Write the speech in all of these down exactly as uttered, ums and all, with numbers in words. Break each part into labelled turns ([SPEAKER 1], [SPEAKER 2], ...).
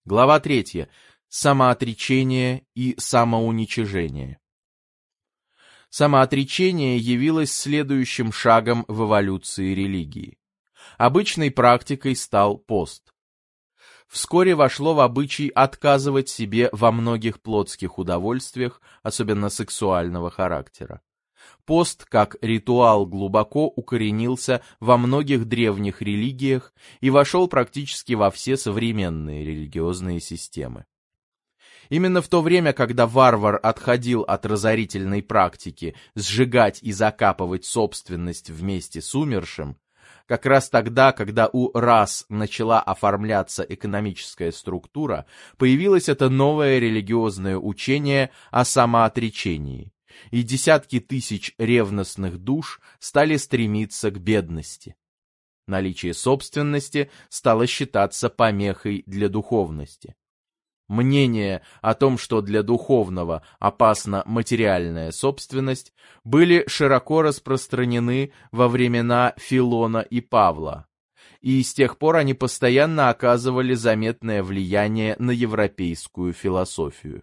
[SPEAKER 1] Глава третья. Самоотречение и самоуничижение. Самоотречение явилось следующим шагом в эволюции религии. Обычной практикой стал пост. Вскоре вошло в обычай отказывать себе во многих плотских удовольствиях, особенно сексуального характера. Пост, как ритуал, глубоко укоренился во многих древних религиях и вошел практически во все современные религиозные системы. Именно в то время, когда варвар отходил от разорительной практики сжигать и закапывать собственность вместе с умершим, как раз тогда, когда у рас начала оформляться экономическая структура, появилось это новое религиозное учение о самоотречении, и десятки тысяч ревностных душ стали стремиться к бедности. Наличие собственности стало считаться помехой для духовности. Мнения о том, что для духовного опасна материальная собственность, были широко распространены во времена Филона и Павла, и с тех пор они постоянно оказывали заметное влияние на европейскую философию.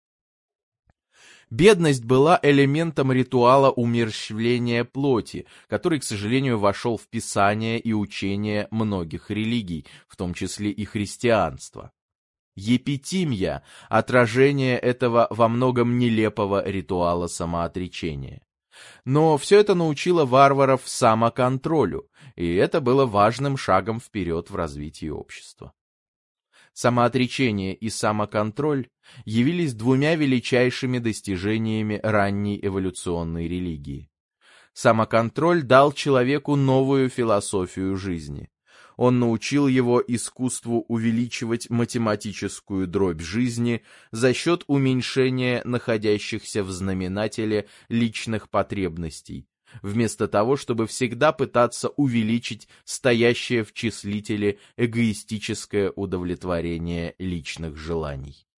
[SPEAKER 1] Бедность была элементом ритуала умерщвления плоти, который, к сожалению, вошел в Писание и учения многих религий, в том числе и христианства. Епитимия – отражение этого во многом нелепого ритуала самоотречения. Но все это научило варваров самоконтролю, и это было важным шагом вперед в развитии общества. Самоотречение и самоконтроль явились двумя величайшими достижениями ранней эволюционной религии. Самоконтроль дал человеку новую философию жизни. Он научил его искусству увеличивать математическую дробь жизни за счет уменьшения находящихся в знаменателе личных потребностей, вместо того, чтобы всегда пытаться увеличить стоящее в числителе эгоистическое удовлетворение личных желаний.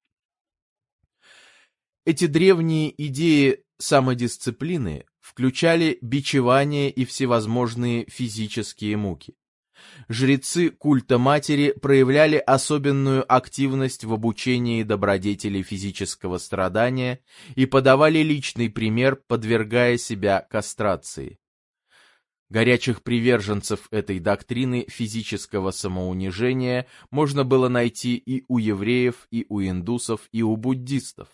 [SPEAKER 1] Эти древние идеи самодисциплины включали бичевание и всевозможные физические муки. Жрецы культа матери проявляли особенную активность в обучении добродетелей физического страдания и подавали личный пример, подвергая себя кастрации. Горячих приверженцев этой доктрины физического самоунижения можно было найти и у евреев, и у индусов, и у буддистов.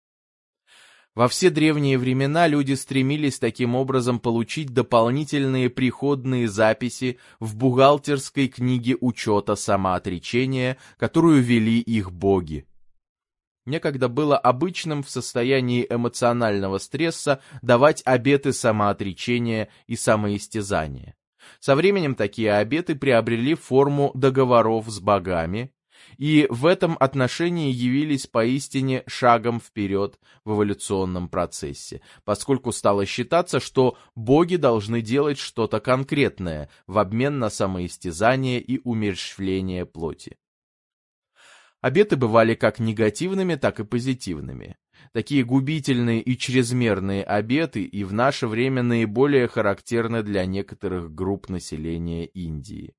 [SPEAKER 1] Во все древние времена люди стремились таким образом получить дополнительные приходные записи в бухгалтерской книге учета самоотречения, которую вели их боги. Некогда было обычным в состоянии эмоционального стресса давать обеты самоотречения и самоистязания. Со временем такие обеты приобрели форму договоров с богами, и в этом отношении явились поистине шагом вперед в эволюционном процессе, поскольку стало считаться, что боги должны делать что-то конкретное в обмен на самоистязание и умерщвление плоти. Обеты бывали как негативными, так и позитивными. Такие губительные и чрезмерные обеты и в наше время наиболее характерны для некоторых групп населения Индии.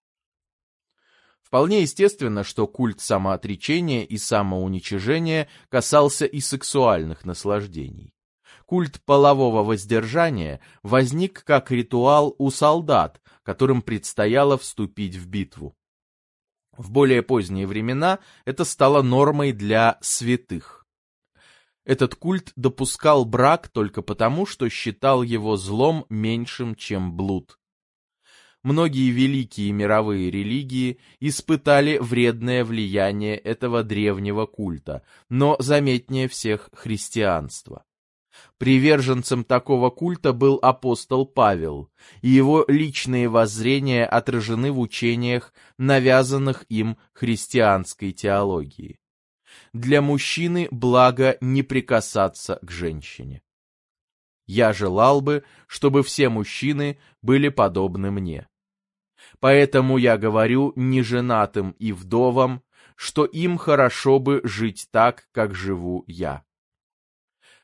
[SPEAKER 1] Вполне естественно, что культ самоотречения и самоуничижения касался и сексуальных наслаждений. Культ полового воздержания возник как ритуал у солдат, которым предстояло вступить в битву. В более поздние времена это стало нормой для святых. Этот культ допускал брак только потому, что считал его злом меньшим, чем блуд. Многие великие мировые религии испытали вредное влияние этого древнего культа, но заметнее всех христианство. Приверженцем такого культа был апостол Павел, и его личные воззрения отражены в учениях, навязанных им христианской теологии. Для мужчины благо не прикасаться к женщине. Я желал бы, чтобы все мужчины были подобны мне. Поэтому я говорю неженатым и вдовам, что им хорошо бы жить так, как живу я.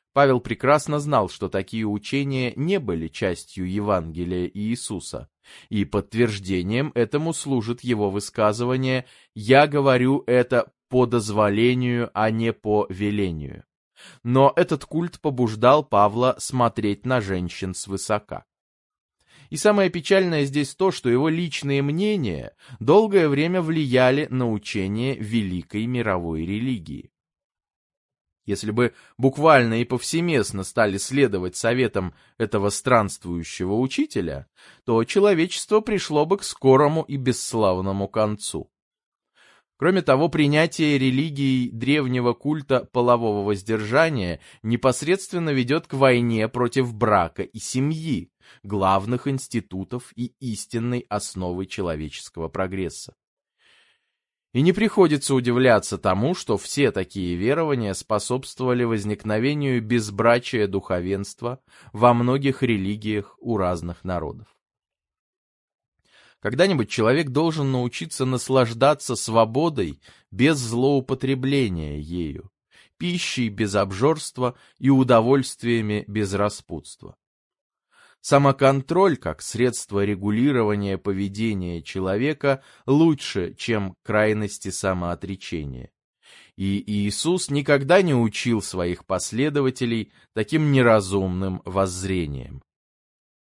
[SPEAKER 1] Павел прекрасно знал, что такие учения не были частью Евангелия Иисуса, и подтверждением этому служит его высказывание «Я говорю это по дозволению, а не по велению». Но этот культ побуждал Павла смотреть на женщин свысока. И самое печальное здесь то, что его личные мнения долгое время влияли на учение великой мировой религии. Если бы буквально и повсеместно стали следовать советам этого странствующего учителя, то человечество пришло бы к скорому и бесславному концу. Кроме того, принятие религией древнего культа полового воздержания непосредственно ведет к войне против брака и семьи, главных институтов и истинной основы человеческого прогресса. И не приходится удивляться тому, что все такие верования способствовали возникновению безбрачия духовенства во многих религиях у разных народов. Когда-нибудь человек должен научиться наслаждаться свободой без злоупотребления ею, пищей без обжорства и удовольствиями без распутства. Самоконтроль, как средство регулирования поведения человека, лучше, чем крайности самоотречения. И Иисус никогда не учил своих последователей таким неразумным воззрением.